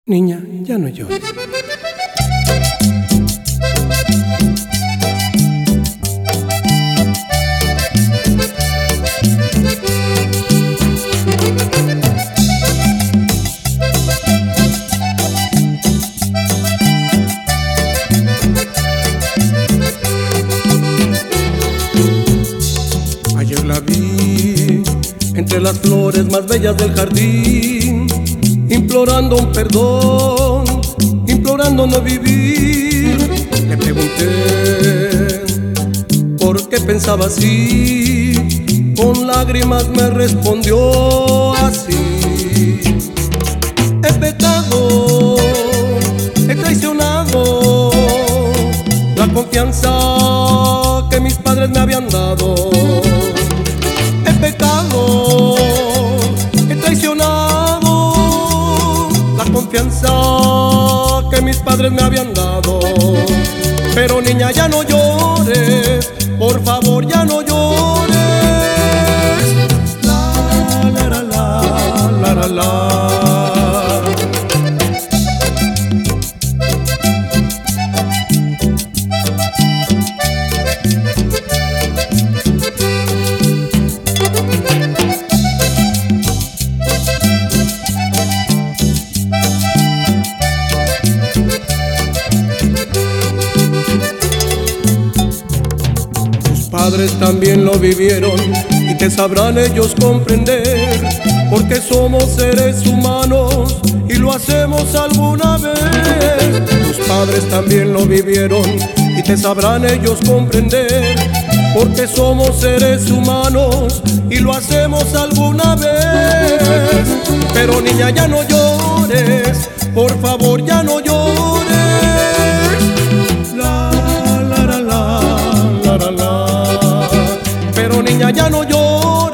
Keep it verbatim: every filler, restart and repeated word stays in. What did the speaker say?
Niña, ya no llores. Ayer la vi entre las flores más bellas del jardín, implorando un perdón, implorando no vivir. Le pregunté por qué pensaba así, con lágrimas me respondió así: he pecado, he traicionado la confianza que mis padres me habían dado. He pecado, he traicionado la confianza que mis padres me habían dado. Pero niña, ya no llores, por favor, ya no llores. La, la, la, la, la, la, la. Padres también lo vivieron y te sabrán ellos comprender, porque somos seres humanos y lo hacemos alguna vez. Tus padres también lo vivieron y te sabrán ellos comprender, porque somos seres humanos y lo hacemos alguna vez. Pero niña, ya no llores, por favor, ya no llores. La, la, la, la, la, la, la. Pero niña, ya no llores.